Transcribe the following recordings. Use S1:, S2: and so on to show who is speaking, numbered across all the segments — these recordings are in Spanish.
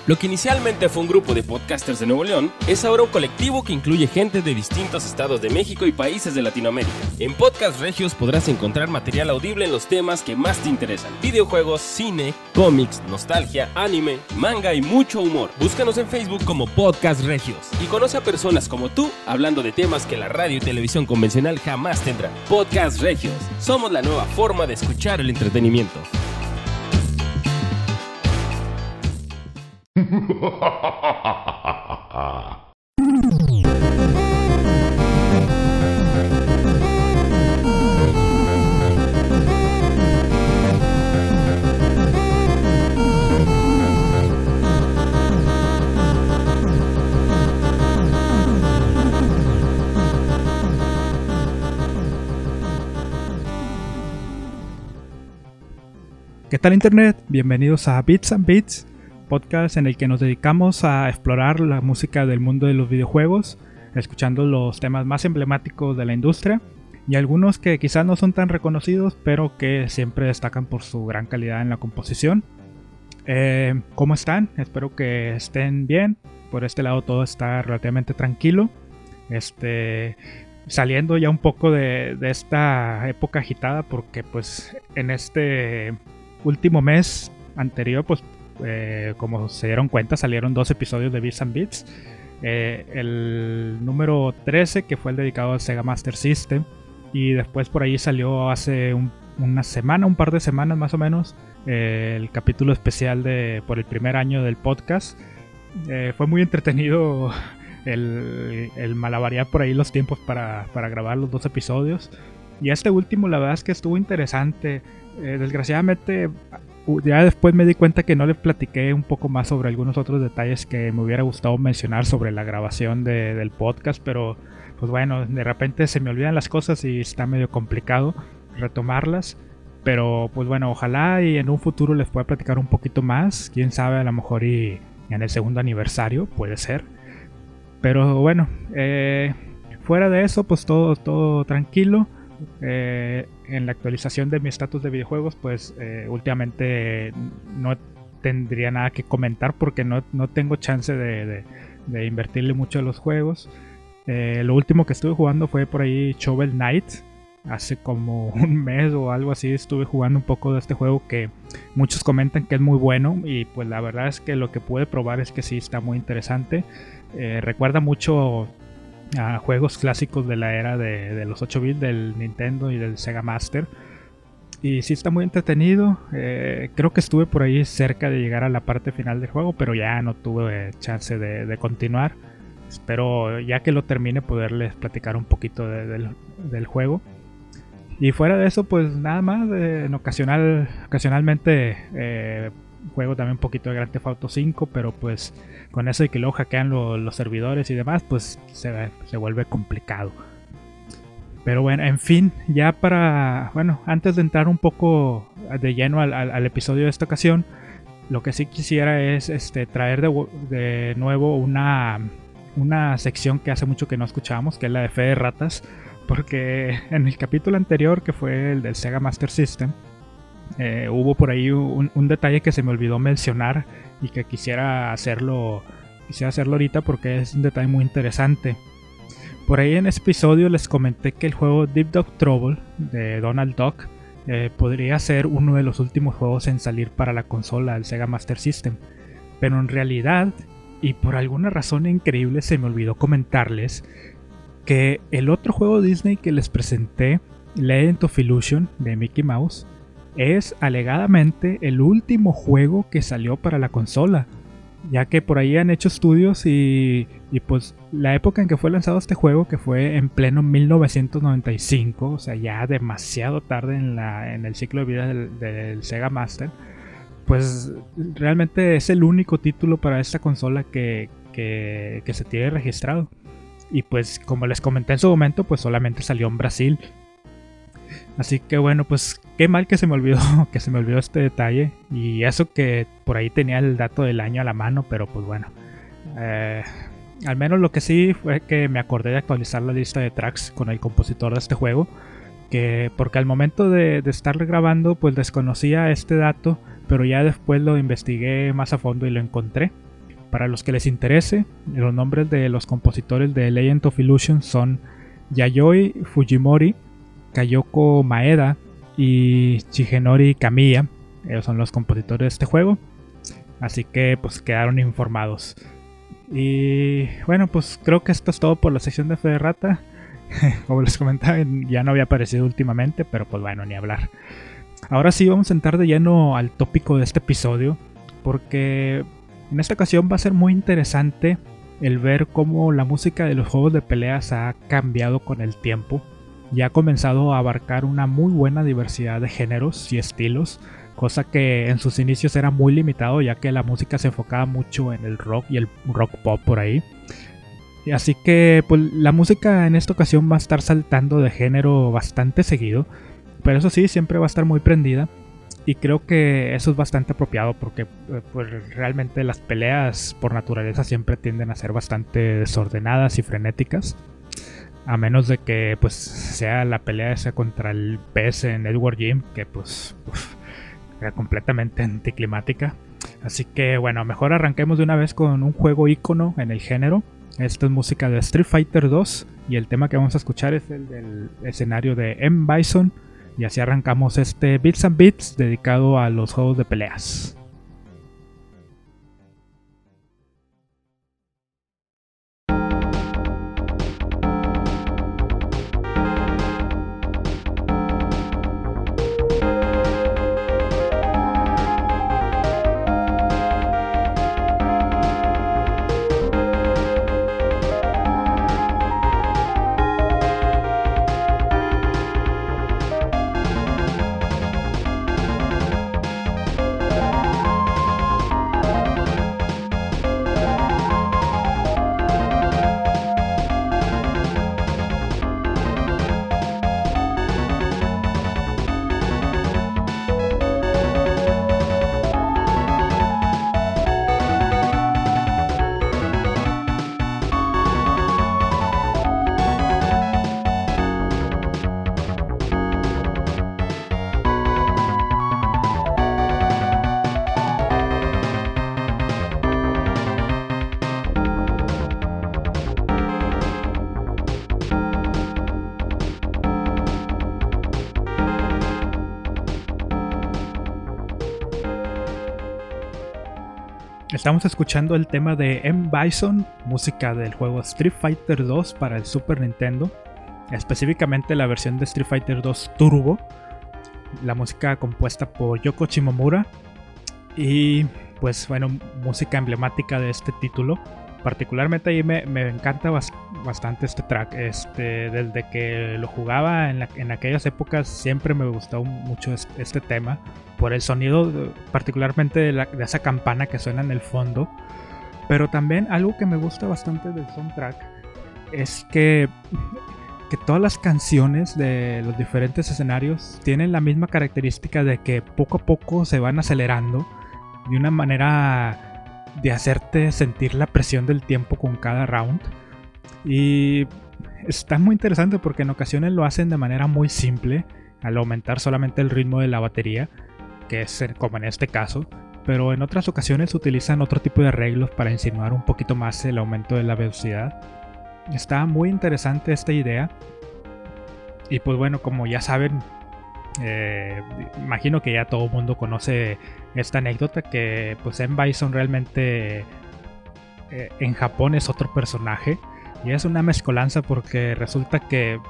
S1: Lo que inicialmente fue un grupo de podcasters de Nuevo León, es ahora un colectivo que incluye gente de distintos estados de México y países de Latinoamérica. En Podcast Regios podrás encontrar material audible en los temas que más te interesan: videojuegos, cine, cómics, nostalgia, anime, manga y mucho humor. Búscanos en Facebook como Podcast Regios y conoce a personas como tú hablando de temas que la radio y televisión convencional jamás tendrán. Podcast Regios, somos la nueva forma de escuchar el entretenimiento.
S2: ¿Qué tal Internet? Bienvenidos a Bits and Beats, podcast en el que nos dedicamos a explorar la música del mundo de los videojuegos, escuchando los temas más emblemáticos de la industria y algunos que quizás no son tan reconocidos, pero que siempre destacan por su gran calidad en la composición. ¿Cómo están? Espero que estén bien. Por este lado todo está relativamente tranquilo. Saliendo ya un poco de esta época agitada, porque pues en este último mes anterior, pues como se dieron cuenta, salieron 2 episodios de Bits and Beats. El número 13, que fue el dedicado al Sega Master System, y después por ahí salió hace una semana, un par de semanas más o menos, el capítulo especial por el primer año del podcast. Fue muy entretenido el malabarear por ahí los tiempos para grabar los 2 episodios. Y este último, la verdad es que estuvo interesante. Desgraciadamente, ya después me di cuenta que no le platiqué un poco más sobre algunos otros detalles que me hubiera gustado mencionar sobre la grabación del podcast, pero pues bueno, de repente se me olvidan las cosas y está medio complicado retomarlas. Pero pues bueno, ojalá y en un futuro les pueda platicar un poquito más. Quién sabe, a lo mejor y en el segundo aniversario puede ser. Pero bueno, fuera de eso, pues todo tranquilo. En la actualización de mi estatus de videojuegos, pues últimamente no tendría nada que comentar porque no tengo chance de invertirle mucho a los juegos. Lo último que estuve jugando fue por ahí Shovel Knight. Hace como un mes o algo así estuve jugando un poco de este juego que muchos comentan que es muy bueno, y pues la verdad es que lo que pude probar es que sí está muy interesante. Recuerda mucho a juegos clásicos de la era de los 8 bits del Nintendo y del Sega Master, y sí está muy entretenido. Creo que estuve por ahí cerca de llegar a la parte final del juego, pero ya no tuve chance de continuar. Espero ya que lo termine poderles platicar un poquito del juego. Y fuera de eso, pues nada más. Ocasionalmente juego también un poquito de Grand Theft Auto 5, pero pues con eso de que luego hackean los servidores y demás, pues se vuelve complicado. Pero bueno, en fin, ya antes de entrar un poco de lleno al episodio de esta ocasión, lo que sí quisiera es traer de nuevo una sección que hace mucho que no escuchábamos, que es la de Fe de Ratas, porque en el capítulo anterior, que fue el del Sega Master System, hubo por ahí un detalle que se me olvidó mencionar y que quisiera hacerlo ahorita porque es un detalle muy interesante. Por ahí en ese episodio les comenté que el juego Deep Dog Trouble de Donald Duck podría ser uno de los últimos juegos en salir para la consola del Sega Master System, pero en realidad, y por alguna razón increíble, se me olvidó comentarles que el otro juego Disney que les presenté, Legend of Illusion de Mickey Mouse, es alegadamente el último juego que salió para la consola, ya que por ahí han hecho estudios y pues la época en que fue lanzado este juego, que fue en pleno 1995, o sea ya demasiado tarde en el ciclo de vida del Sega Master, pues realmente es el único título para esta consola que se tiene registrado. Y pues como les comenté en su momento, pues solamente salió en Brasil. Así que bueno, pues qué mal que se me olvidó este detalle. Y eso que por ahí tenía el dato del año a la mano, pero pues bueno. Al menos lo que sí fue que me acordé de actualizar la lista de tracks con el compositor de este juego. Porque al momento de estar grabando, pues desconocía este dato, pero ya después lo investigué más a fondo y lo encontré. Para los que les interese, los nombres de los compositores de Legend of Illusion son Yayoi Fujimori, Kayoko Maeda y Shigenori Kamiya. Ellos son los compositores de este juego, así que pues quedaron informados. Y bueno, pues creo que esto es todo por la sección de Fe de Rata. Como les comentaba, ya no había aparecido últimamente, pero pues bueno, ni hablar. Ahora sí vamos a entrar de lleno al tópico de este episodio, porque en esta ocasión va a ser muy interesante el ver cómo la música de los juegos de peleas ha cambiado con el tiempo y ha comenzado a abarcar una muy buena diversidad de géneros y estilos, cosa que en sus inicios era muy limitado, ya que la música se enfocaba mucho en el rock y el rock pop por ahí. Y así que pues, la música en esta ocasión va a estar saltando de género bastante seguido, pero eso sí, siempre va a estar muy prendida. Y creo que eso es bastante apropiado porque pues, realmente las peleas por naturaleza siempre tienden a ser bastante desordenadas y frenéticas. A menos de que pues sea la pelea esa contra el pez en Edward Jim, que pues era completamente anticlimática. Así que bueno, mejor arranquemos de una vez con un juego ícono en el género. Esta es música de Street Fighter 2 y el tema que vamos a escuchar es el del escenario de M. Bison. Y así arrancamos este Bits and Bits dedicado a los juegos de peleas. Estamos escuchando el tema de M. Bison, música del juego Street Fighter 2 para el Super Nintendo, específicamente la versión de Street Fighter 2 Turbo, la música compuesta por Yoko Shimomura y pues bueno, música emblemática de este título. Particularmente ahí me encanta bastante este track. Desde que lo jugaba en aquellas épocas siempre me gustó mucho este tema. Por el sonido particularmente de esa campana que suena en el fondo. Pero también algo que me gusta bastante del soundtrack es que todas las canciones de los diferentes escenarios tienen la misma característica de que poco a poco se van acelerando de una manera de hacerte sentir la presión del tiempo con cada round. Y está muy interesante porque en ocasiones lo hacen de manera muy simple, al aumentar solamente el ritmo de la batería, que es como en este caso, pero en otras ocasiones utilizan otro tipo de arreglos para insinuar un poquito más el aumento de la velocidad. Está muy interesante esta idea. Y pues bueno, como ya saben, imagino que ya todo el mundo conoce esta anécdota, que pues M. Bison realmente en Japón es otro personaje y es una mezcolanza, porque resulta que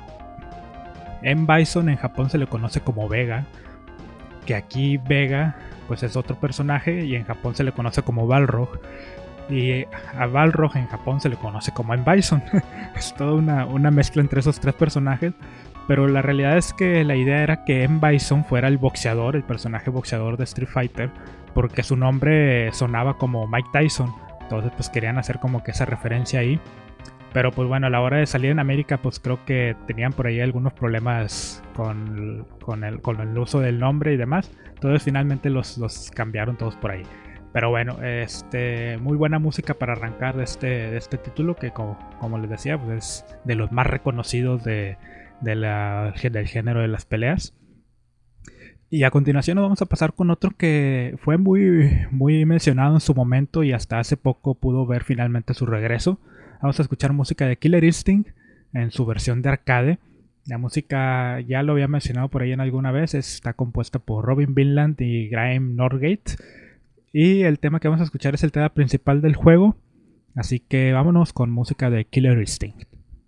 S2: M. Bison en Japón se le conoce como Vega, que aquí Vega pues es otro personaje y en Japón se le conoce como Balrog, y a Balrog en Japón se le conoce como M. Bison. Es toda una mezcla entre esos tres personajes. Pero la realidad es que la idea era que M. Bison fuera el boxeador, el personaje boxeador de Street Fighter, porque su nombre sonaba como Mike Tyson. Entonces pues querían hacer como que esa referencia ahí. Pero pues bueno, a la hora de salir en América pues creo que tenían por ahí algunos problemas con el uso del nombre y demás. Entonces finalmente los cambiaron todos por ahí. Pero bueno, muy buena música para arrancar de este título, que como les decía, pues es de los más reconocidos del género de las peleas. Y a continuación nos vamos a pasar con otro que fue muy mencionado en su momento y hasta hace poco pudo ver finalmente su regreso. Vamos a escuchar música de Killer Instinct en su versión de arcade. La música ya lo había mencionado por ahí en alguna vez, está compuesta por Robin Vinland y Graham Norgate. Y el tema que vamos a escuchar es el tema principal del juego. Así que vámonos con música de Killer Instinct.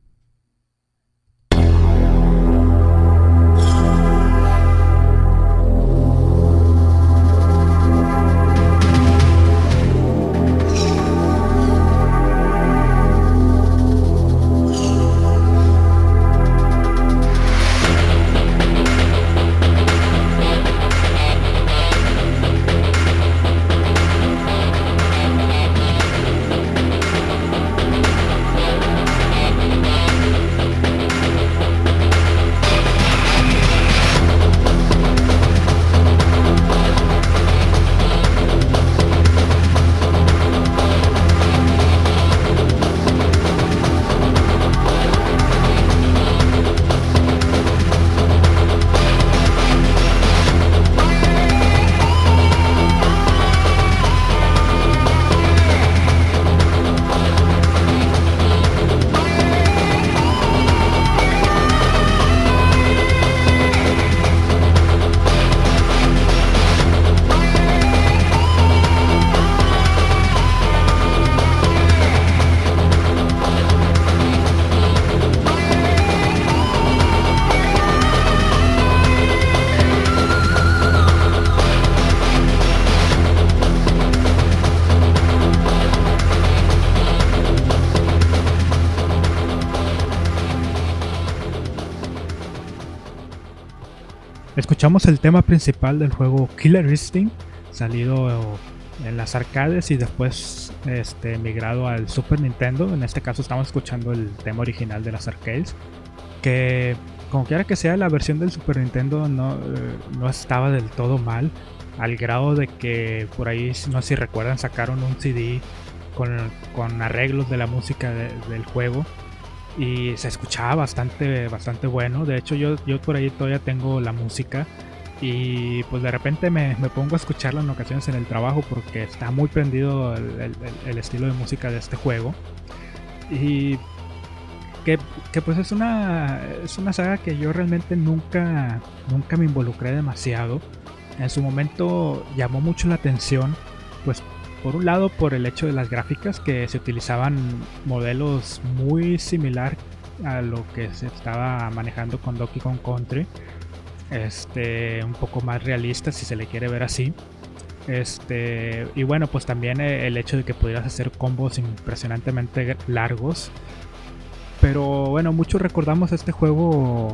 S2: Escuchamos el tema principal del juego Killer Instinct, salido en las arcades y después migrado al Super Nintendo. En este caso estamos escuchando el tema original de las arcades, que como quiera que sea, la versión del Super Nintendo no estaba del todo mal, al grado de que por ahí, no sé si recuerdan, sacaron un CD con arreglos de la música del juego. Y se escuchaba bastante bueno. De hecho yo por ahí todavía tengo la música. Y pues de repente me pongo a escucharla en ocasiones en el trabajo, porque está muy prendido el estilo de música de este juego. Y que pues es una saga que yo realmente nunca me involucré demasiado. En su momento llamó mucho la atención, pues por un lado por el hecho de las gráficas, que se utilizaban modelos muy similar a lo que se estaba manejando con Donkey Kong Country, un poco más realista si se le quiere ver así. Y bueno, pues también el hecho de que pudieras hacer combos impresionantemente largos. Pero bueno, muchos recordamos este juego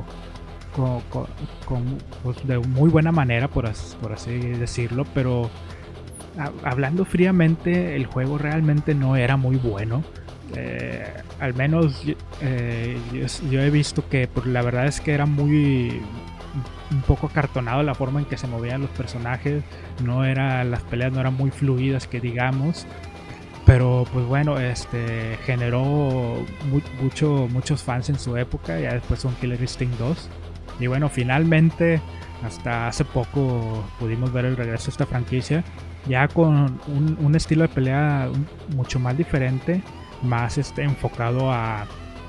S2: pues de muy buena manera, por así decirlo, pero hablando fríamente, el juego realmente no era muy bueno. Al menos yo he visto que pues, la verdad es que era un poco acartonado la forma en que se movían los personajes. Las peleas no eran muy fluidas, que digamos. Pero pues bueno, generó muchos fans en su época. Ya después son Killer Instinct 2. Y bueno, finalmente, hasta hace poco pudimos ver el regreso de esta franquicia, ya con un estilo de pelea mucho más diferente, más enfocado a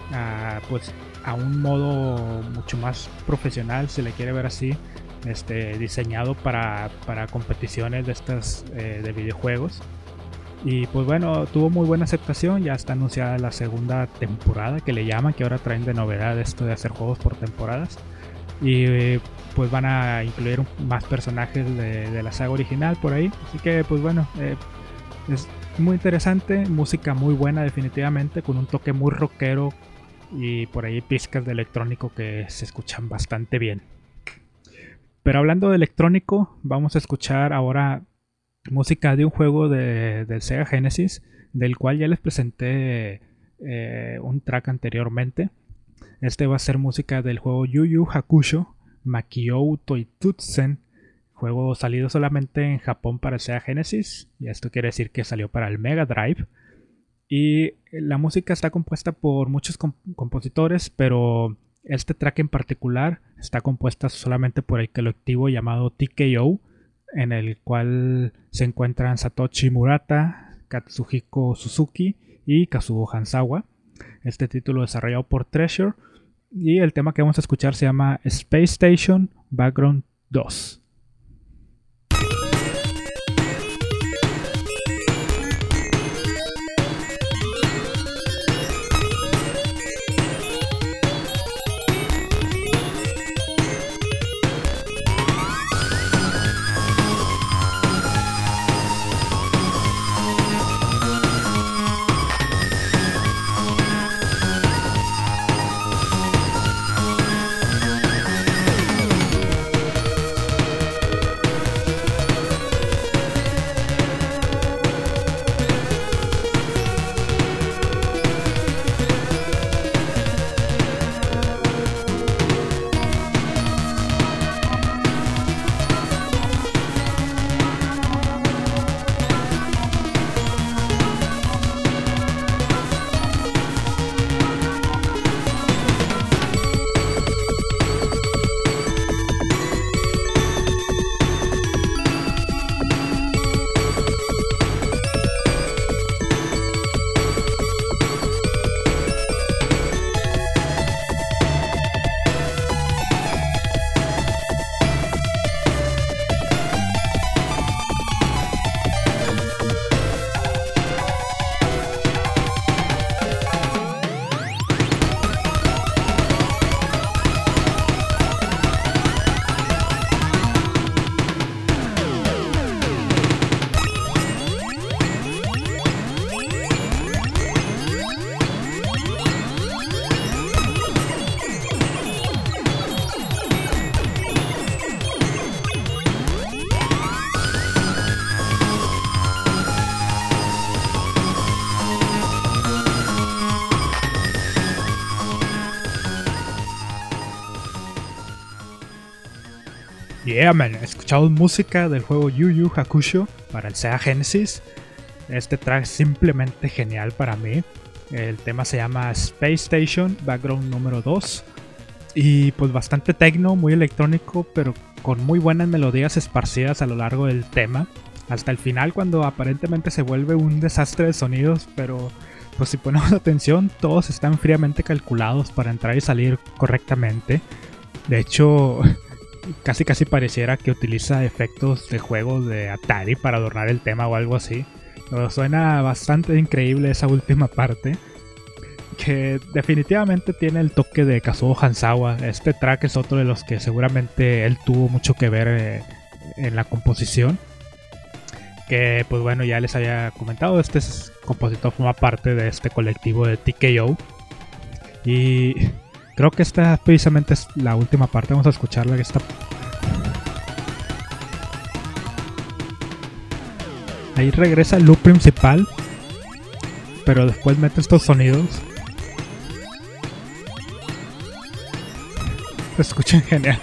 S2: un modo mucho más profesional, si le quiere ver así, diseñado para competiciones de estas de videojuegos. Y pues bueno, tuvo muy buena aceptación. Ya está anunciada la segunda temporada, que le llaman, que ahora traen de novedad esto de hacer juegos por temporadas. Y pues van a incluir más personajes de la saga original por ahí. Así que pues bueno, es muy interesante, música muy buena definitivamente, con un toque muy rockero y por ahí pizcas de electrónico que se escuchan bastante bien. Pero hablando de electrónico, vamos a escuchar ahora música de un juego del Sega Genesis, del cual ya les presenté un track anteriormente. Este va a ser música del juego Yu Yu Hakusho Makiyou Toitutsen, juego salido solamente en Japón para el Sega Genesis, y esto quiere decir que salió para el Mega Drive. Y la música está compuesta por muchos compositores, pero Este track en particular está compuesta solamente por el colectivo llamado TKO, en el cual se encuentran Satoshi Murata, Katsuhiko Suzuki y Kazuo Hanzawa. Este título desarrollado por Treasure, y el tema que vamos a escuchar se llama Space Station Background 2. Yeah, man, escuchamos música del juego Yu Yu Hakusho para el Sega Genesis. Este track es simplemente genial para mí. El tema se llama Space Station Background número 2. Y pues bastante techno, muy electrónico, pero con muy buenas melodías esparcidas a lo largo del tema. Hasta el final, cuando aparentemente se vuelve un desastre de sonidos, pero pues si ponemos atención, todos están fríamente calculados para entrar y salir correctamente. De hecho, casi pareciera que utiliza efectos de juegos de Atari para adornar el tema o algo así. Pero suena bastante increíble esa última parte, que definitivamente tiene el toque de Kazuo Hanzawa. Este track es otro de los que seguramente él tuvo mucho que ver en la composición. Que pues bueno, ya les había comentado, este compositor forma parte de este colectivo de TKO. Y creo que esta precisamente es la última parte. Vamos a escucharla, que está... Ahí regresa el loop principal, pero después mete estos sonidos. Se escuchan genial.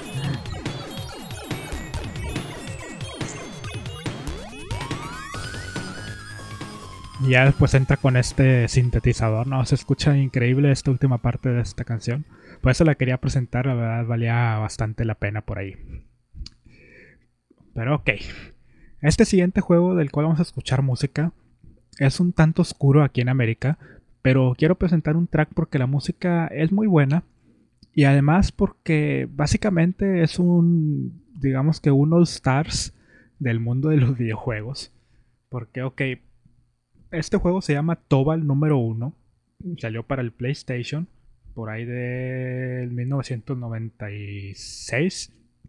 S2: Y ya después entra con este sintetizador, ¿no? Se escucha increíble esta última parte de esta canción. Por eso la quería presentar, la verdad valía bastante la pena por ahí. Pero ok. Este siguiente juego del cual vamos a escuchar música es un tanto oscuro aquí en América, pero quiero presentar un track porque la música es muy buena y además porque básicamente es un, digamos que un All Stars del mundo de los videojuegos. Porque ok, este juego se llama Tobal número 1, salió para el PlayStation por ahí del 1996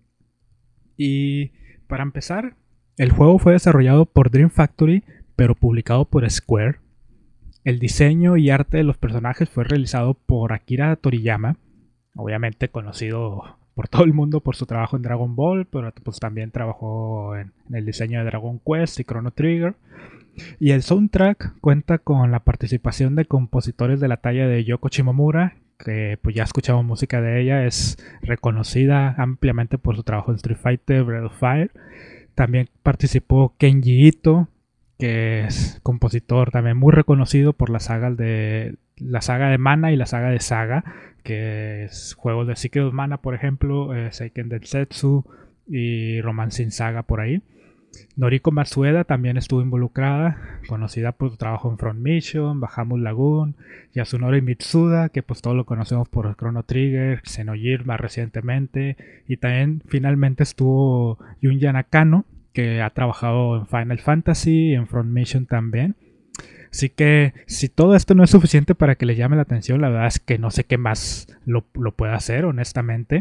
S2: y para empezar, el juego fue desarrollado por Dream Factory, pero publicado por Square. El diseño y arte de los personajes fue realizado por Akira Toriyama, obviamente conocido por todo el mundo por su trabajo en Dragon Ball, pero pues también trabajó en el diseño de Dragon Quest y Chrono Trigger. Y el soundtrack cuenta con la participación de compositores de la talla de Yoko Shimomura, que pues ya escuchamos música de ella, es reconocida ampliamente por su trabajo en Street Fighter, Breath of Fire. También participó Kenji Ito, que es compositor también muy reconocido por la saga de Mana y la saga de Saga, que es juegos de Secret of Mana, por ejemplo, Seiken Densetsu y Romancing Saga por ahí. Noriko Matsueda también estuvo involucrada, conocida por su trabajo en Front Mission, Bahamut Lagoon, Yasunori Mitsuda, que pues todos lo conocemos por Chrono Trigger, Xenogears más recientemente, y también finalmente estuvo Yunya Nakano, que ha trabajado en Final Fantasy y en Front Mission también. Así que si todo esto no es suficiente para que le llame la atención, la verdad es que no sé qué más lo pueda hacer, honestamente.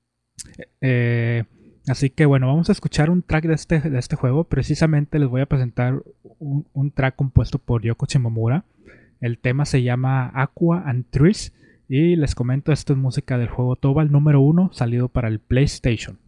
S2: Así que bueno, vamos a escuchar un track de este juego. Precisamente les voy a presentar un track compuesto por Yoko Shimomura. El tema se llama Aqua and Trees. Y les comento, esto es música del juego Tobal número 1, salido para el PlayStation.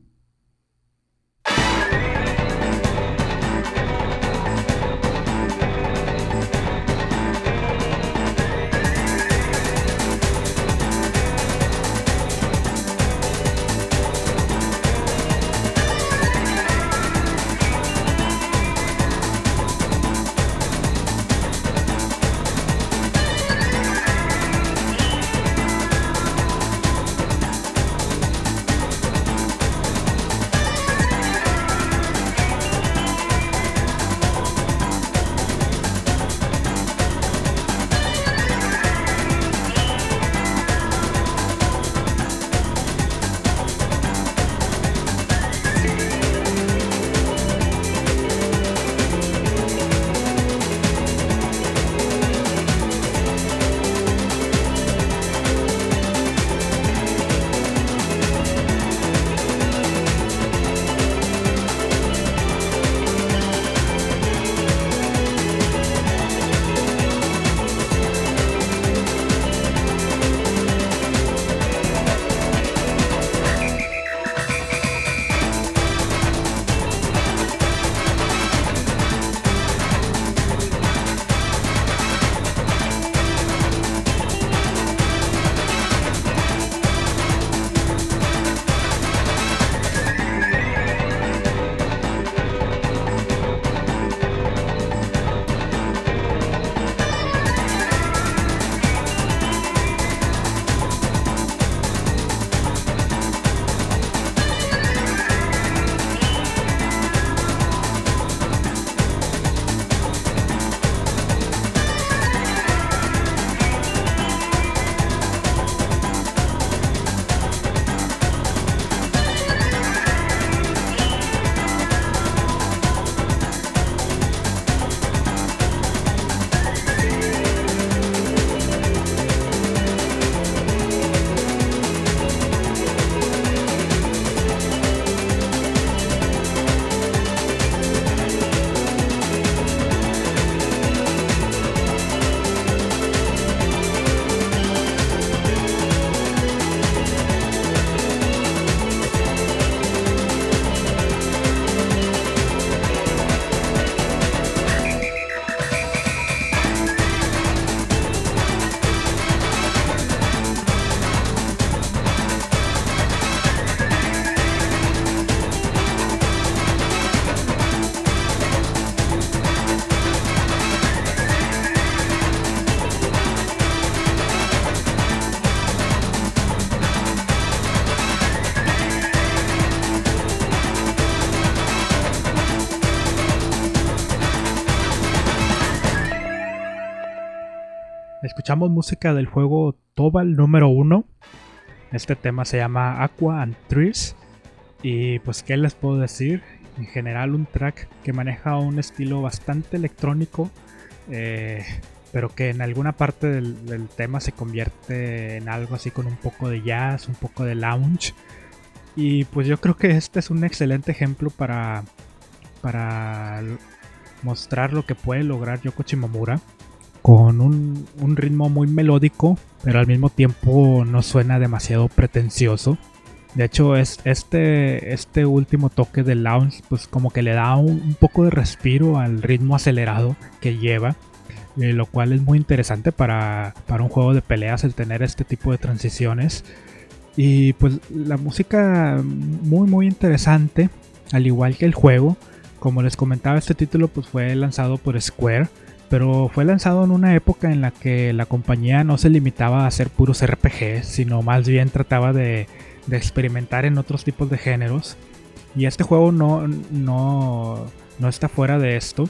S2: Escuchamos música del juego Tobal número 1. Este tema se llama Aqua and Trees. Y pues, ¿qué les puedo decir? En general, un track que maneja un estilo bastante electrónico, pero que en alguna parte del tema se convierte en algo así con un poco de jazz, un poco de lounge. Y pues yo creo que este es un excelente ejemplo para mostrar lo que puede lograr Yoko Shimomura, con un ritmo muy melódico, pero al mismo tiempo no suena demasiado pretencioso. De hecho, este último toque de lounge pues como que le da un poco de respiro al ritmo acelerado que lleva, lo cual es muy interesante para un juego de peleas el tener este tipo de transiciones. Y pues la música muy muy interesante, al igual que el juego. Como les comentaba, este título pues fue lanzado por Square, pero fue lanzado en una época en la que la compañía no se limitaba a hacer puros RPG, sino más bien trataba de experimentar en otros tipos de géneros. Y este juego no está fuera de esto.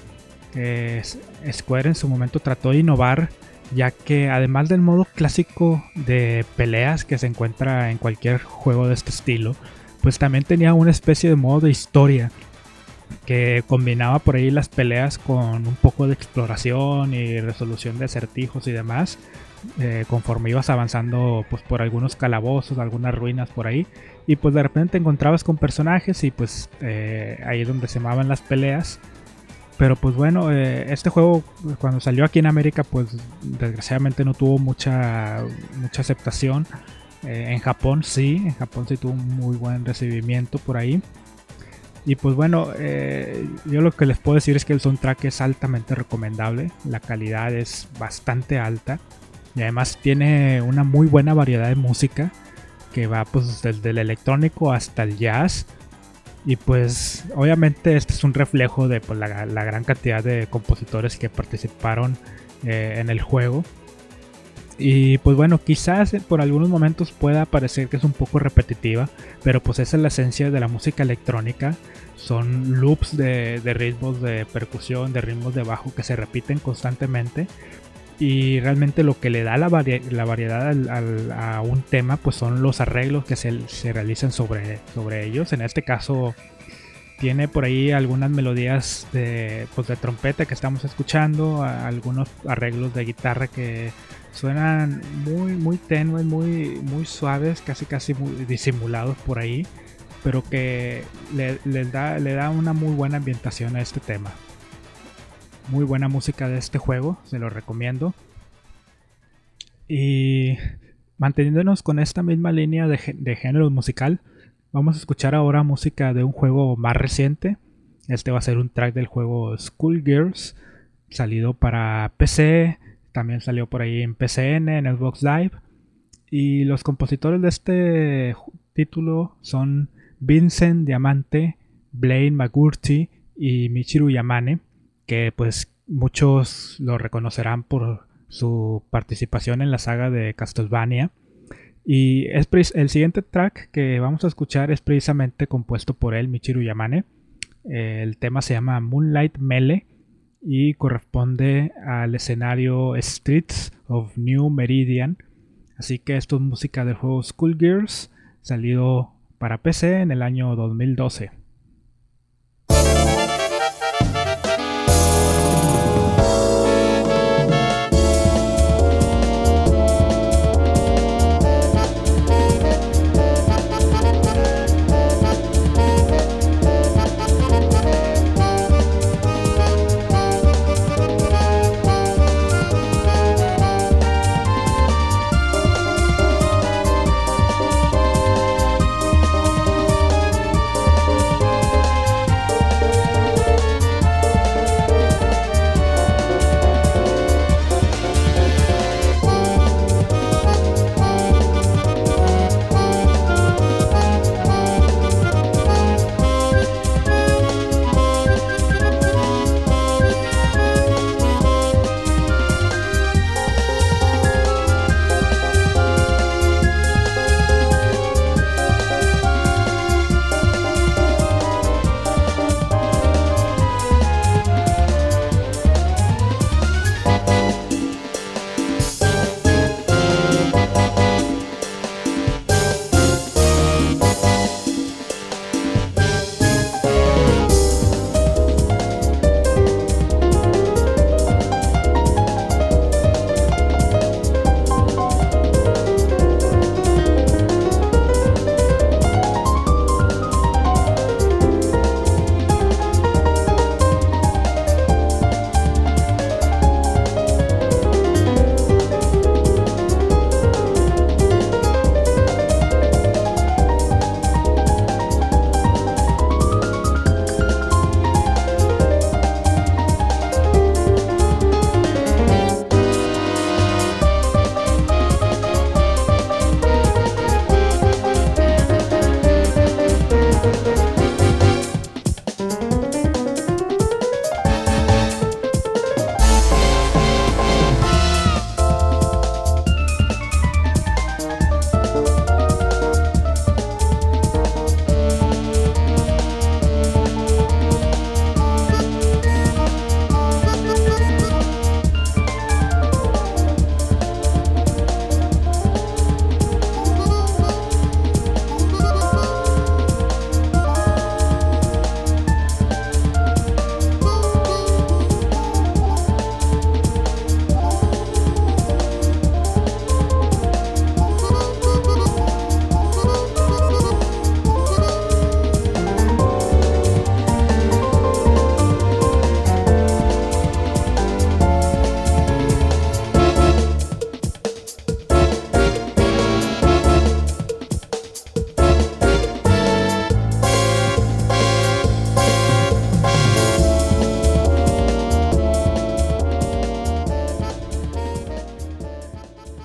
S2: Square en su momento trató de innovar, ya que además del modo clásico de peleas que se encuentra en cualquier juego de este estilo, pues también tenía una especie de modo de historia que combinaba por ahí las peleas con un poco de exploración y resolución de acertijos y demás, conforme ibas avanzando pues por algunos calabozos, algunas ruinas por ahí, y pues de repente te encontrabas con personajes y pues ahí es donde se armaban las peleas. Pero pues bueno, este juego cuando salió aquí en América pues desgraciadamente no tuvo mucha aceptación. En Japón sí tuvo un muy buen recibimiento por ahí. Y pues bueno, yo lo que les puedo decir es que el soundtrack es altamente recomendable, la calidad es bastante alta y además tiene una muy buena variedad de música que va pues desde el electrónico hasta el jazz. Y pues obviamente este es un reflejo de pues, la gran cantidad de compositores que participaron en el juego. Y pues bueno, quizás por algunos momentos pueda parecer que es un poco repetitiva, pero pues esa es la esencia de la música electrónica. Son loops de ritmos de percusión, de ritmos de bajo que se repiten constantemente. Y realmente lo que le da la variedad a un tema pues son los arreglos que se realizan sobre ellos. En este caso tiene por ahí algunas melodías de trompeta que estamos escuchando, algunos arreglos de guitarra que suenan muy tenues, muy suaves, casi muy disimulados por ahí, pero que le da una muy buena ambientación a este tema. Muy buena música de este juego, se lo recomiendo. Y manteniéndonos con esta misma línea de género musical, vamos a escuchar ahora música de un juego más reciente. Este va a ser un track del juego Skullgirls, salido para PC, también salió por ahí en PCN, en Xbox Live. Y los compositores de este título son Vincent Diamante, Blaine McGurty y Michiru Yamane, que pues muchos lo reconocerán por su participación en la saga de Castlevania. Y el siguiente track que vamos a escuchar es precisamente compuesto por él, Michiru Yamane. El tema se llama Moonlight Melee y corresponde al escenario Streets of New Meridian. Así que esto es música del juego Skullgirls, salido para PC en el año 2012.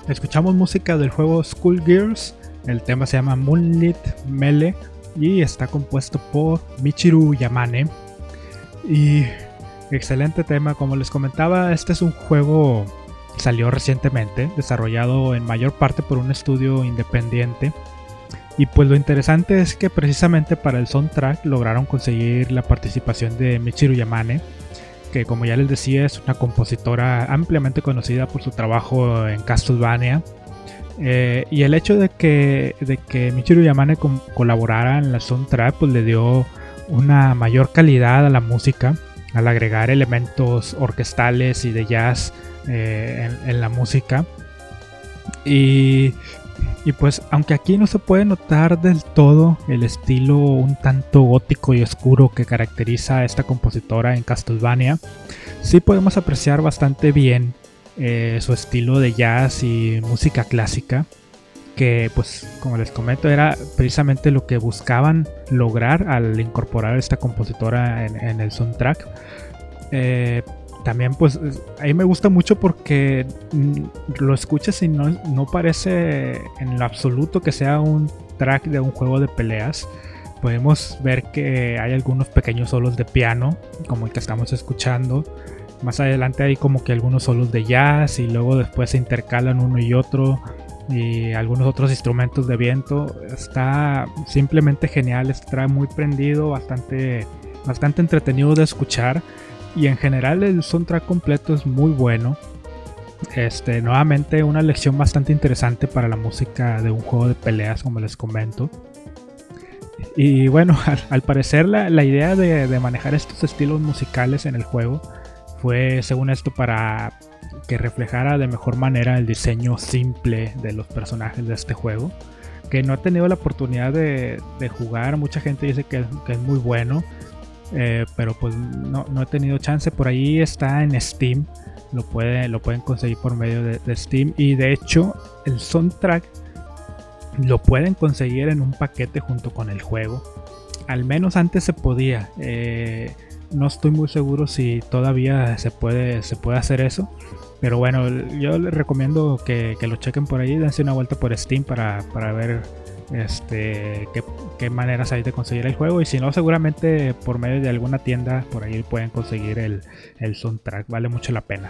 S2: Escuchamos música del juego Skullgirls. El tema se llama Moonlit Melee y está compuesto por Michiru Yamane. Y excelente tema, como les comentaba, este es un juego que salió recientemente, desarrollado en mayor parte por un estudio independiente. Y pues lo interesante es que precisamente para el soundtrack lograron conseguir la participación de Michiru Yamane, que como ya les decía es una compositora ampliamente conocida por su trabajo en Castlevania. Y el hecho de que Michiru Yamane colaborara en la soundtrack pues le dio una mayor calidad a la música al agregar elementos orquestales y de jazz en la música. Y pues aunque aquí no se puede notar del todo el estilo un tanto gótico y oscuro que caracteriza a esta compositora en Castlevania, sí podemos apreciar bastante bien su estilo de jazz y música clásica, que pues como les comento era precisamente lo que buscaban lograr al incorporar a esta compositora en el soundtrack. También pues a mí me gusta mucho porque lo escuchas y no parece en lo absoluto que sea un track de un juego de peleas. Podemos ver que hay algunos pequeños solos de piano como el que estamos escuchando. Más adelante hay como que algunos solos de jazz y luego después se intercalan uno y otro y algunos otros instrumentos de viento. Está simplemente genial, está muy prendido, bastante entretenido de escuchar. Y en general el soundtrack completo es muy bueno. Nuevamente una lección bastante interesante para la música de un juego de peleas, como les comento. Y bueno, al parecer la idea de manejar estos estilos musicales en el juego fue, según esto, para que reflejara de mejor manera el diseño simple de los personajes de este juego, que no he tenido la oportunidad de jugar. Mucha gente dice que es muy bueno. Pero pues no he tenido chance. Por ahí está en Steam, lo pueden conseguir por medio de Steam. Y de hecho el soundtrack lo pueden conseguir en un paquete junto con el juego. Al menos antes se podía. No estoy muy seguro si todavía se puede hacer eso. Pero bueno, yo les recomiendo que lo chequen por ahí. Dense una vuelta por Steam para ver qué maneras hay de conseguir el juego, y si no, seguramente por medio de alguna tienda por ahí pueden conseguir el soundtrack. Vale mucho la pena.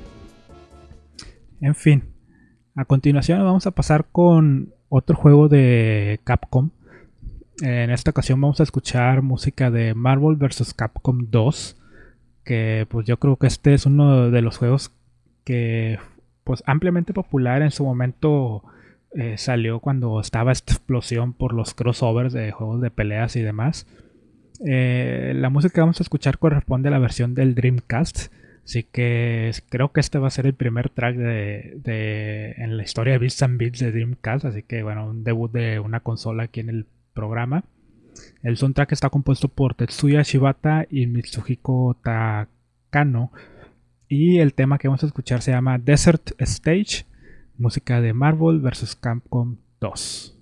S2: En fin, a continuación vamos a pasar con otro juego de Capcom. En esta ocasión vamos a escuchar música de Marvel vs. Capcom 2, que pues yo creo que este es uno de los juegos que pues ampliamente popular en su momento. Salió cuando estaba esta explosión por los crossovers de juegos de peleas y demás. La música que vamos a escuchar corresponde a la versión del Dreamcast, así que creo que este va a ser el primer track en la historia de Bits and Bits de Dreamcast, así que bueno, un debut de una consola aquí en el programa. El soundtrack está compuesto por Tetsuya Shibata y Mitsuhiko Takano, y el tema que vamos a escuchar se llama Desert Stage, música de Marvel vs. Capcom 2.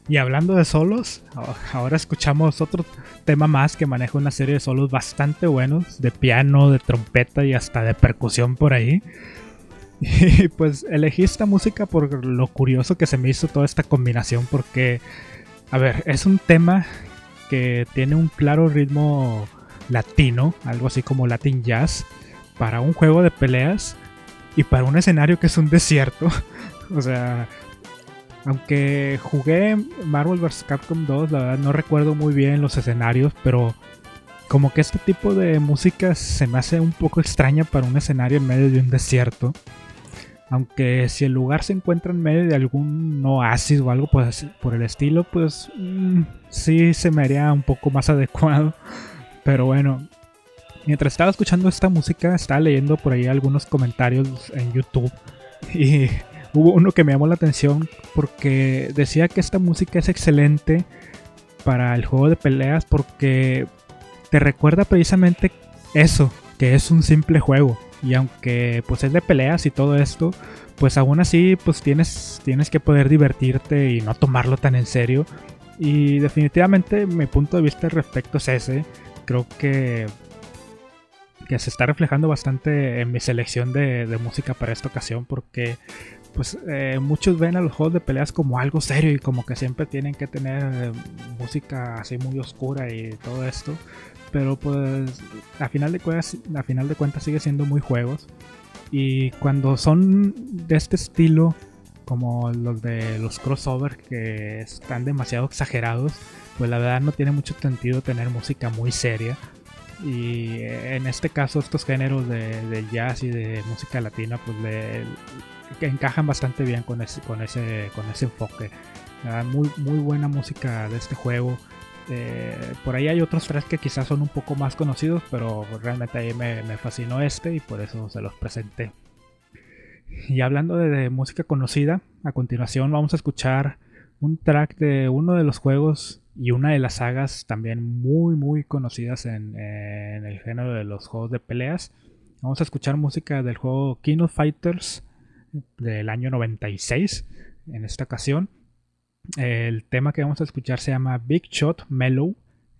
S2: Y hablando de solos, ahora escuchamos otro tema más que maneja una serie de solos bastante buenos, de piano, de trompeta y hasta de percusión por ahí. Y pues elegí esta música por lo curioso que se me hizo toda esta combinación, porque, a ver, es un tema que tiene un claro ritmo latino, algo así como Latin Jazz, para un juego de peleas y para un escenario que es un desierto. O sea, aunque jugué Marvel vs. Capcom 2, la verdad no recuerdo muy bien los escenarios, pero como que este tipo de música se me hace un poco extraña para un escenario en medio de un desierto. Aunque si el lugar se encuentra en medio de algún oasis o algo pues, por el estilo, pues sí se me haría un poco más adecuado. Pero bueno, mientras estaba escuchando esta música, estaba leyendo por ahí algunos comentarios en YouTube. Y hubo uno que me llamó la atención porque decía que esta música es excelente para el juego de peleas porque te recuerda precisamente eso, que es un simple juego. Y aunque pues es de peleas y todo esto, pues aún así pues tienes que poder divertirte y no tomarlo tan en serio. Y definitivamente mi punto de vista al respecto es ese. Creo que se está reflejando bastante en mi selección de música para esta ocasión, porque pues muchos ven a los juegos de peleas como algo serio y como que siempre tienen que tener música así muy oscura y todo esto. Pero pues a final de cuentas sigue siendo muy juegos. Y cuando son de este estilo, como los de los crossover que están demasiado exagerados, pues la verdad no tiene mucho sentido tener música muy seria. Y en este caso estos géneros de jazz y de música latina pues que encajan bastante bien con ese enfoque. Muy buena música de este juego. Por ahí hay otros tres que quizás son un poco más conocidos, pero realmente ahí me fascinó este y por eso se los presenté. Y hablando de música conocida, a continuación vamos a escuchar un track de uno de los juegos y una de las sagas también muy conocidas en el género de los juegos de peleas. Vamos a escuchar música del juego King of Fighters del año 96 en esta ocasión. El tema que vamos a escuchar se llama Big Shot Mellow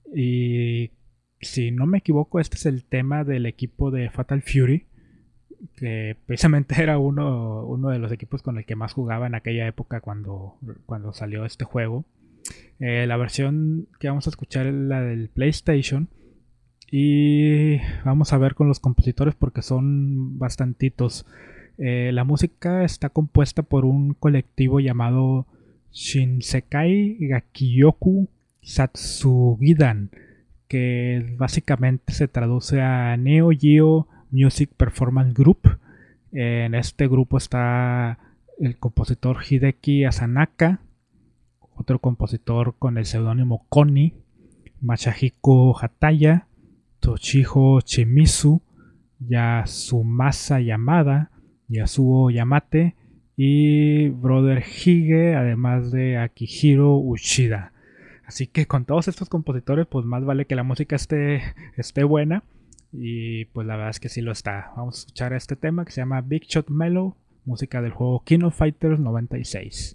S2: y si no me equivoco este es el tema del equipo de Fatal Fury, que precisamente era uno de los equipos con el que más jugaba en aquella época cuando salió este juego. La versión que vamos a escuchar es la del PlayStation y vamos a ver con los compositores porque son bastantitos. La música está compuesta por un colectivo llamado Shinsekai Gakyoku Satsugidan, que básicamente se traduce a Neo Geo Music Performance Group. En este grupo está el compositor Hideki Asanaka, otro compositor con el seudónimo Koni, Masahiko Hataya, Toshio Shimizu, Yasumasa Yamada, Yasuo Yamate y Brother Hige, además de Akihiro Uchida. Así que con todos estos compositores pues más vale que la música esté buena y pues la verdad es que sí lo está. Vamos a escuchar este tema que se llama Big Shot Mellow, música del juego King of Fighters 96.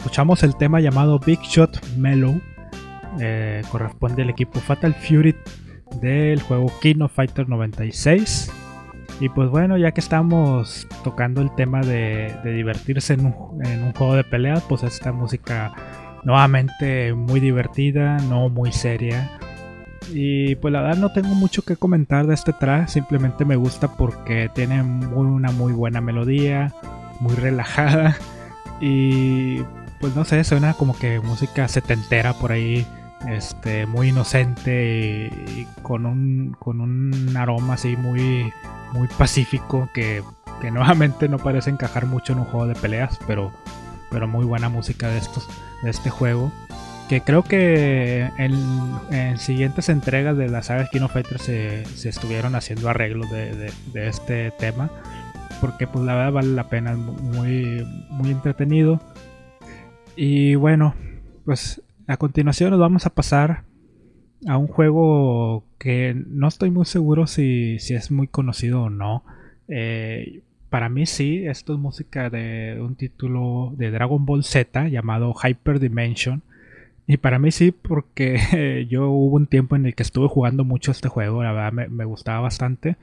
S2: escuchamos el tema llamado Big Shot Mellow. Corresponde al equipo Fatal Fury del juego King of Fighters 96. Y pues bueno, ya que estamos tocando el tema de divertirse en un juego de peleas, pues esta música nuevamente muy divertida, no muy seria. Y pues la verdad no tengo mucho que comentar de este track, simplemente me gusta porque tiene una muy buena melodía, muy relajada. Y pues no sé, suena como que música setentera por ahí, muy inocente y con un aroma así muy pacífico que nuevamente no parece encajar mucho en un juego de peleas, pero muy buena música de este juego, que creo que en siguientes entregas de la saga King of Fighters se estuvieron haciendo arreglos de este tema, porque pues la verdad vale la pena, es muy entretenido. Y bueno, pues a continuación nos vamos a pasar a un juego que no estoy muy seguro si es muy conocido o no. Para mí sí, esto es música de un título de Dragon Ball Z llamado Hyper Dimension. Y para mí sí, porque yo hubo un tiempo en el que estuve jugando mucho este juego, la verdad me gustaba bastante.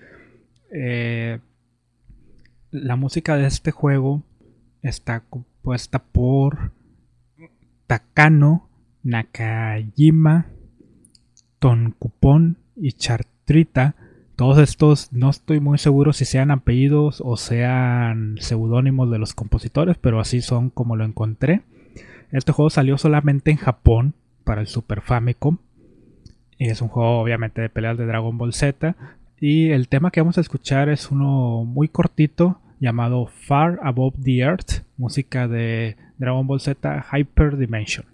S2: La música de este juego está compuesta por Takano Nakajima, Tonkupon y Chartrita. Todos estos no estoy muy seguro si sean apellidos o sean seudónimos de los compositores, pero así son como lo encontré. Este juego salió solamente en Japón para el Super Famicom. Y es un juego obviamente de peleas de Dragon Ball Z. Y el tema que vamos a escuchar es uno muy cortito llamado Far Above the Earth, música de Dragon Ball Z Hyper Dimension.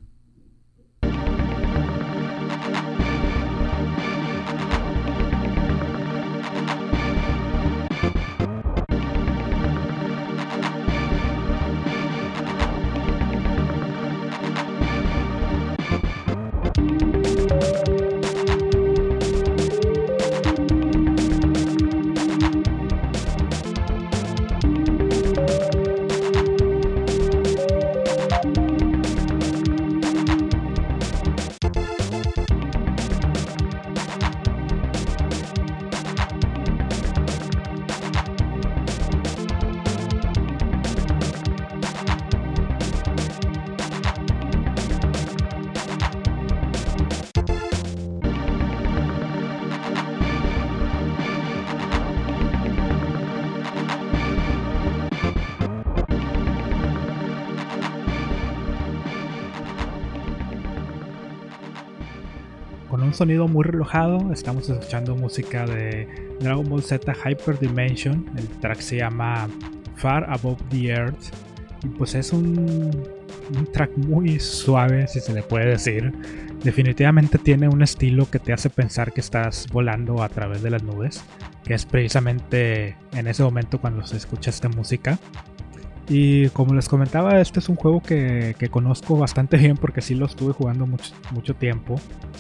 S2: Con un sonido muy relajado, estamos escuchando música de Dragon Ball Z Hyper Dimension. El track se llama Far Above the Earth. Y pues es un track muy suave, si se le puede decir. Definitivamente tiene un estilo que te hace pensar que estás volando a través de las nubes, que es precisamente en ese momento cuando se escucha esta música. Y como les comentaba, este es un juego que conozco bastante bien porque sí lo estuve jugando mucho tiempo.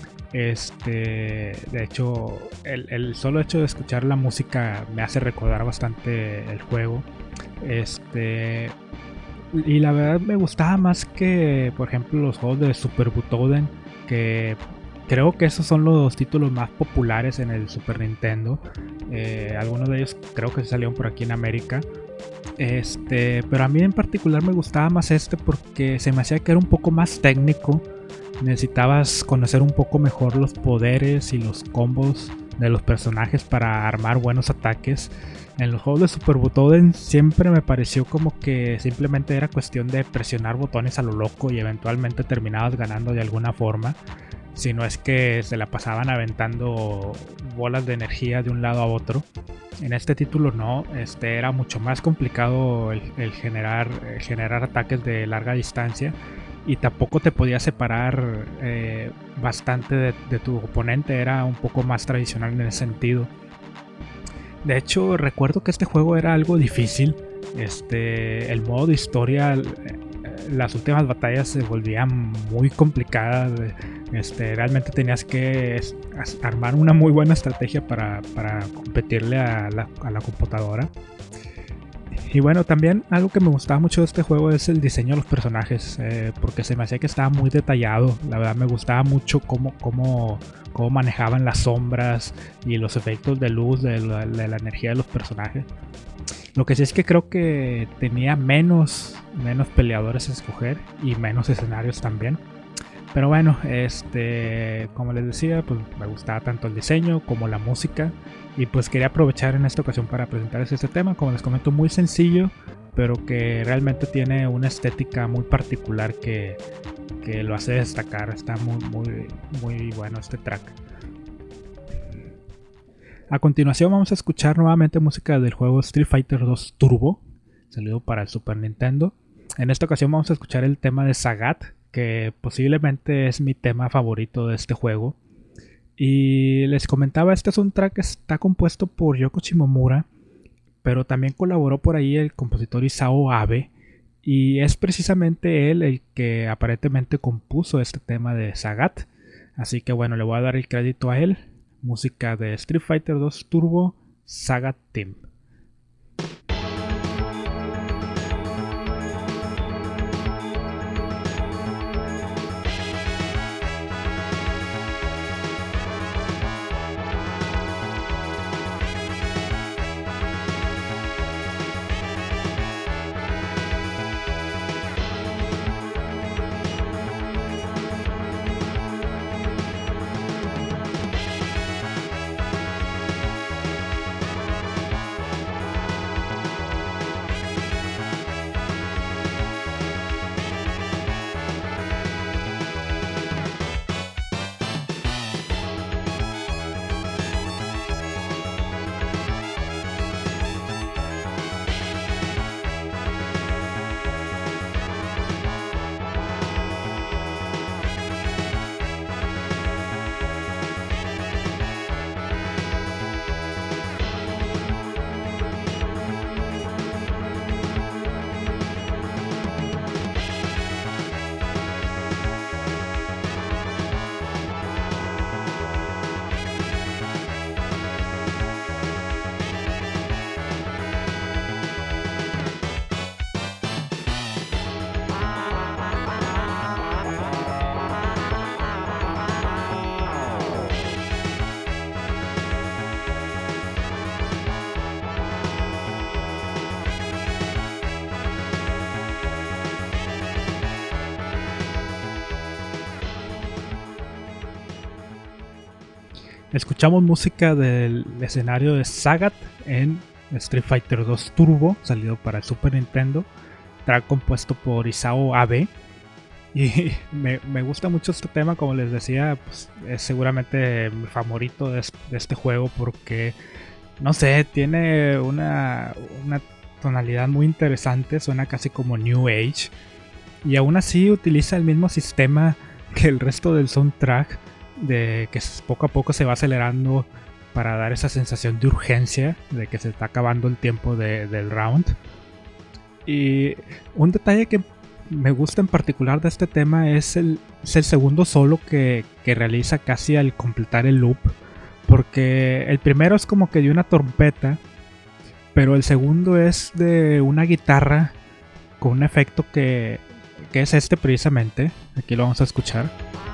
S2: De hecho, el solo hecho de escuchar la música me hace recordar bastante el juego. Y la verdad me gustaba más que, por ejemplo, los juegos de Super Butoden, que creo que esos son los títulos más populares en el Super Nintendo. Algunos de ellos creo que salieron por aquí en América. Pero a mí en particular me gustaba más porque se me hacía que era un poco más técnico. Necesitabas conocer un poco mejor los poderes y los combos de los personajes para armar buenos ataques. En los juegos de Super Butoden siempre me pareció como que simplemente era cuestión de presionar botones a lo loco y eventualmente terminabas ganando de alguna forma. Si no es que se la pasaban aventando bolas de energía de un lado a otro. En este título no, era mucho más complicado el generar ataques de larga distancia. Y tampoco te podías separar bastante de tu oponente, era un poco más tradicional en ese sentido. De hecho, recuerdo que este juego era algo difícil. El modo de historia, las últimas batallas se volvían muy complicadas. Realmente tenías que armar una muy buena estrategia para competirle a la computadora. Y bueno, también algo que me gustaba mucho de este juego es el diseño de los personajes, porque se me hacía que estaba muy detallado. La verdad me gustaba mucho cómo manejaban las sombras y los efectos de luz de la energía de los personajes. Lo que sí es que creo que tenía menos peleadores a escoger y menos escenarios también. Pero bueno, como les decía, pues me gustaba tanto el diseño como la música. Y pues quería aprovechar en esta ocasión para presentarles este tema. Como les comento, muy sencillo, pero que realmente tiene una estética muy particular que lo hace destacar. Está muy bueno este track. A continuación vamos a escuchar nuevamente música del juego Street Fighter 2 Turbo, salido para el Super Nintendo. En esta ocasión vamos a escuchar el tema de Sagat, que posiblemente es mi tema favorito de este juego. Y les comentaba, este es un track que está compuesto por Yoko Shimomura, pero también colaboró por ahí el compositor Isao Abe, y es precisamente él el que aparentemente compuso este tema de Sagat. Así que bueno, le voy a dar el crédito a él. Música de Street Fighter 2 Turbo, Sagat Team. Escuchamos música del escenario de Sagat en Street Fighter 2 Turbo, salido para el Super Nintendo, track compuesto por Isao Abe. Y me gusta mucho este tema, como les decía, pues, es seguramente mi favorito de este juego porque, no sé, tiene una tonalidad muy interesante, suena casi como New Age, y aún así utiliza el mismo sistema que el resto del soundtrack, de que poco a poco se va acelerando para dar esa sensación de urgencia, de que se está acabando el tiempo del round. Y un detalle que me gusta en particular de este tema es el segundo solo que realiza casi al completar el loop, porque el primero es como que de una trompeta, pero el segundo es de una guitarra con un efecto que es precisamente. Aquí lo vamos a escuchar.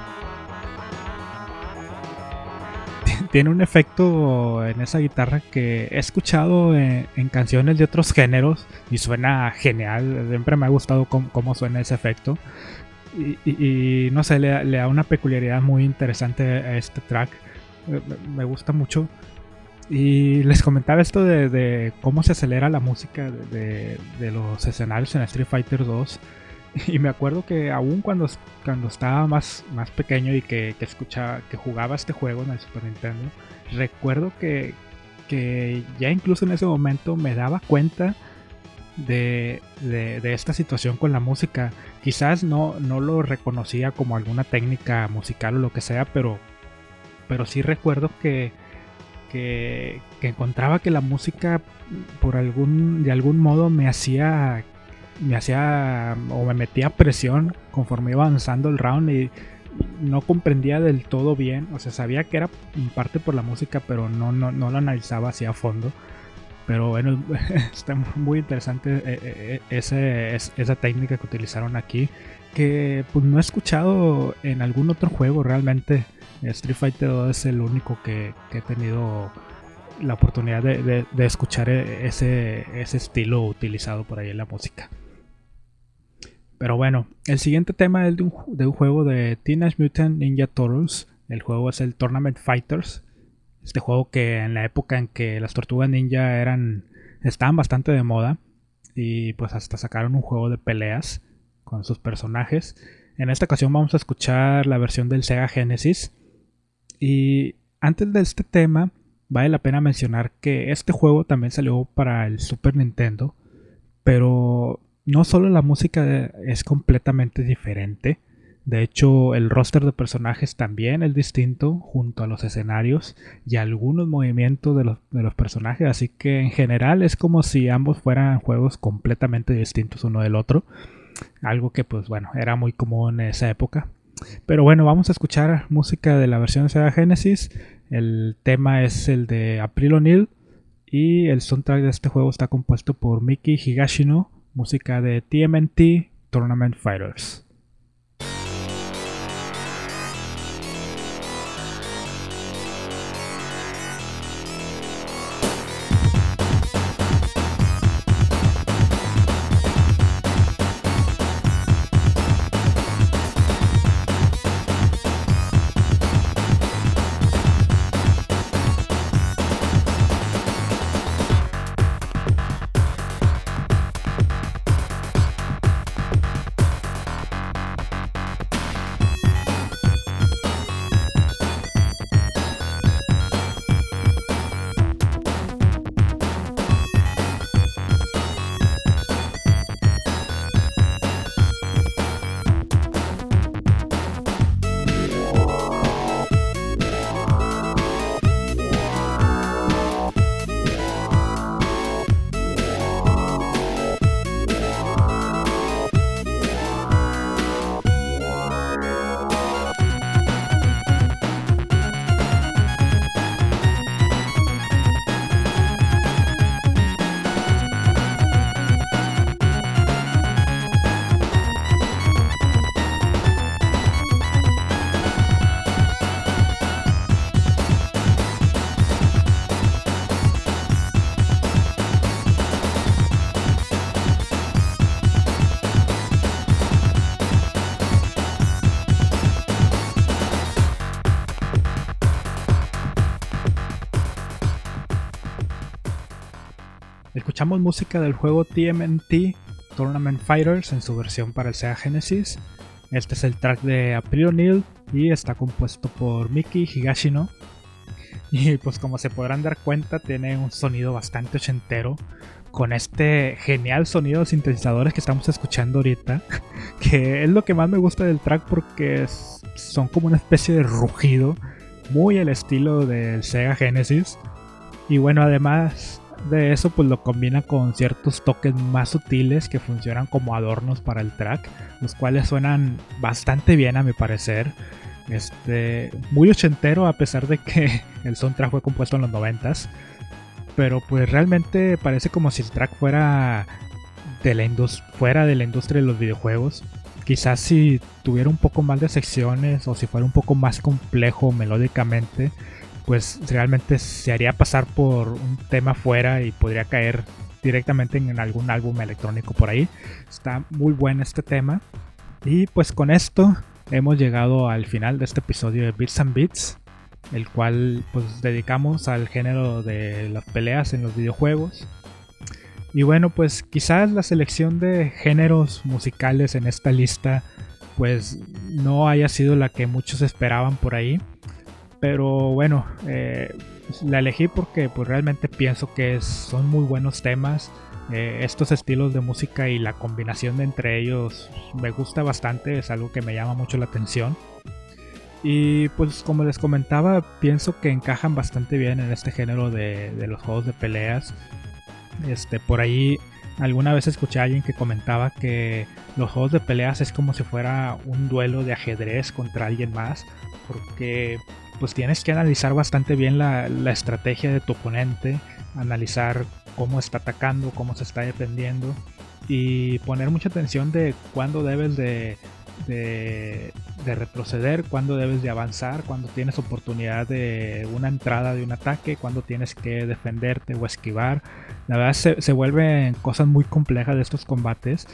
S2: Tiene un efecto en esa guitarra que he escuchado en canciones de otros géneros y suena genial. Siempre me ha gustado cómo suena ese efecto. Y no sé, le da una peculiaridad muy interesante a este track. Me gusta mucho. Y les comentaba esto de cómo se acelera la música de los escenarios en Street Fighter 2. Y me acuerdo que aún cuando estaba más pequeño y que jugaba este juego en el Super Nintendo, recuerdo que ya incluso en ese momento me daba cuenta de esta situación con la música. Quizás no lo reconocía como alguna técnica musical o lo que sea, pero sí recuerdo que encontraba que la música de algún modo me hacía o me metía presión conforme iba avanzando el round, y no comprendía del todo bien. O sea, sabía que era en parte por la música, pero no lo analizaba así a fondo. Pero bueno, está muy interesante esa técnica que utilizaron aquí, que pues no he escuchado en algún otro juego realmente. Street Fighter 2 es el único que he tenido la oportunidad de escuchar ese estilo utilizado por ahí en la música. Pero bueno, el siguiente tema es de un juego de Teenage Mutant Ninja Turtles. El juego es el Tournament Fighters. Este juego que en la época en que las tortugas ninja estaban bastante de moda, y pues hasta sacaron un juego de peleas con sus personajes. En esta ocasión vamos a escuchar la versión del Sega Genesis. Y antes de este tema, vale la pena mencionar que este juego también salió para el Super Nintendo, pero no solo la música es completamente diferente. De hecho, el roster de personajes también es distinto, junto a los escenarios y algunos movimientos de los personajes. Así que en general es como si ambos fueran juegos completamente distintos uno del otro. Algo que pues bueno, era muy común en esa época. Pero bueno, vamos a escuchar música de la versión de Sega Genesis. El tema es el de April O'Neil y el soundtrack de este juego está compuesto por Miki Higashino, música de TMNT Tournament Fighters. Escuchamos música del juego TMNT Tournament Fighters en su versión para el Sega Genesis. Este es el track de April O'Neil y está compuesto por Miki Higashino. Y pues como se podrán dar cuenta, tiene un sonido bastante ochentero, con este genial sonido de sintetizadores que estamos escuchando ahorita, que es lo que más me gusta del track porque son como una especie de rugido, muy al estilo del Sega Genesis. Y bueno, además de eso, pues lo combina con ciertos toques más sutiles que funcionan como adornos para el track, los cuales suenan bastante bien a mi parecer. Muy ochentero, a pesar de que el soundtrack fue compuesto en los 90s, pero pues realmente parece como si el track fuera de la industria de los videojuegos. Quizás si tuviera un poco más de secciones o si fuera un poco más complejo melódicamente, pues realmente se haría pasar por un tema fuera y podría caer directamente en algún álbum electrónico por ahí. Está muy bueno este tema. Y pues con esto hemos llegado al final de este episodio de Bits and Bits, el cual pues dedicamos al género de las peleas en los videojuegos. Y bueno, pues quizás la selección de géneros musicales en esta lista pues no haya sido la que muchos esperaban por ahí, pero bueno, la elegí porque pues realmente pienso que son muy buenos temas. Estos estilos de música y la combinación entre ellos me gusta bastante, es algo que me llama mucho la atención. Y pues como les comentaba, pienso que encajan bastante bien en este género de los juegos de peleas. Por ahí alguna vez escuché a alguien que comentaba que los juegos de peleas es como si fuera un duelo de ajedrez contra alguien más, porque pues tienes que analizar bastante bien la estrategia de tu oponente, analizar cómo está atacando, cómo se está defendiendo, y poner mucha atención de cuándo debes de retroceder, cuándo debes de avanzar, cuándo tienes oportunidad de una entrada de un ataque, cuándo tienes que defenderte o esquivar. La verdad se vuelven cosas muy complejas de estos combates.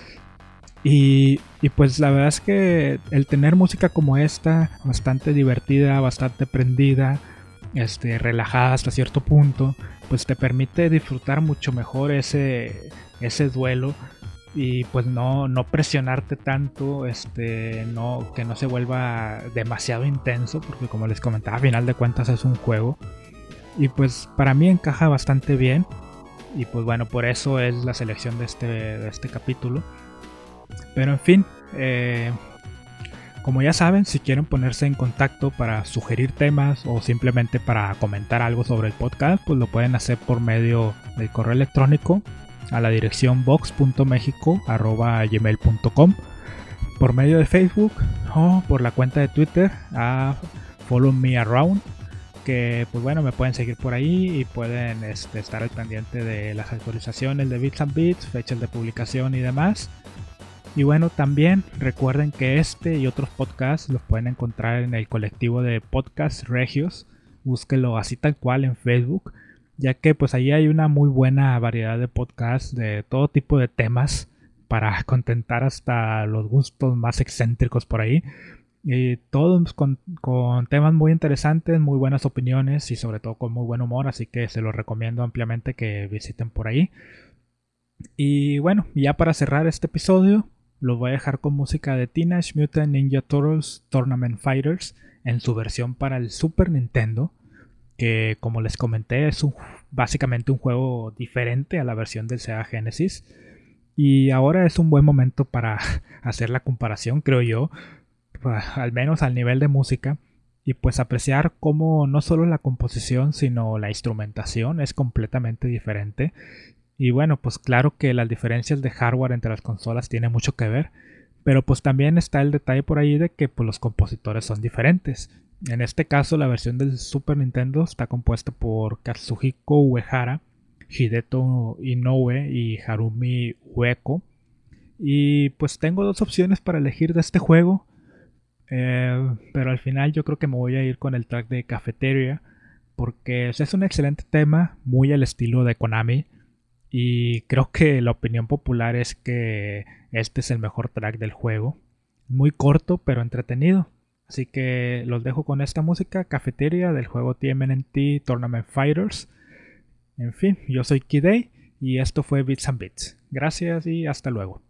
S2: Y pues la verdad es que el tener música como esta, bastante divertida, bastante prendida, relajada hasta cierto punto, pues te permite disfrutar mucho mejor ese duelo. Y pues no presionarte tanto, que no se vuelva demasiado intenso, porque como les comentaba, a final de cuentas es un juego. Y pues para mí encaja bastante bien. Y pues bueno, por eso es la selección de este capítulo. Pero en fin, como ya saben, si quieren ponerse en contacto para sugerir temas o simplemente para comentar algo sobre el podcast, pues lo pueden hacer por medio del correo electrónico a la dirección box.mexico@gmail.com, por medio de Facebook o por la cuenta de Twitter a Follow Me Around, que pues bueno, me pueden seguir por ahí y pueden estar al pendiente de las actualizaciones de Bits and Bits, fechas de publicación y demás. Y bueno, también recuerden que y otros podcasts los pueden encontrar en el colectivo de Podcast Regios. Búsquenlo así tal cual en Facebook, ya que pues ahí hay una muy buena variedad de podcasts de todo tipo de temas para contentar hasta los gustos más excéntricos por ahí. Y todos con temas muy interesantes, muy buenas opiniones y sobre todo con muy buen humor, así que se los recomiendo ampliamente que visiten por ahí. Y bueno, ya para cerrar este episodio, los voy a dejar con música de Teenage Mutant Ninja Turtles Tournament Fighters en su versión para el Super Nintendo, que como les comenté es básicamente un juego diferente a la versión del Sega Genesis. Y ahora es un buen momento para hacer la comparación, creo yo, al menos al nivel de música, y pues apreciar cómo no solo la composición sino la instrumentación es completamente diferente. Y bueno, pues claro que las diferencias de hardware entre las consolas tienen mucho que ver, pero pues también está el detalle por ahí de que pues, los compositores son diferentes. En este caso, la versión del Super Nintendo está compuesta por Katsuhiko Uehara, Hideto Inoue y Harumi Ueko. Y pues tengo dos opciones para elegir de este juego, pero al final yo creo que me voy a ir con el track de Cafeteria, porque es un excelente tema, muy al estilo de Konami. Y creo que la opinión popular es que este es el mejor track del juego. Muy corto pero entretenido. Así que los dejo con esta música, Cafeteria, del juego TMNT Tournament Fighters. En fin, yo soy Kidei y esto fue Bits and Bits. Gracias y hasta luego.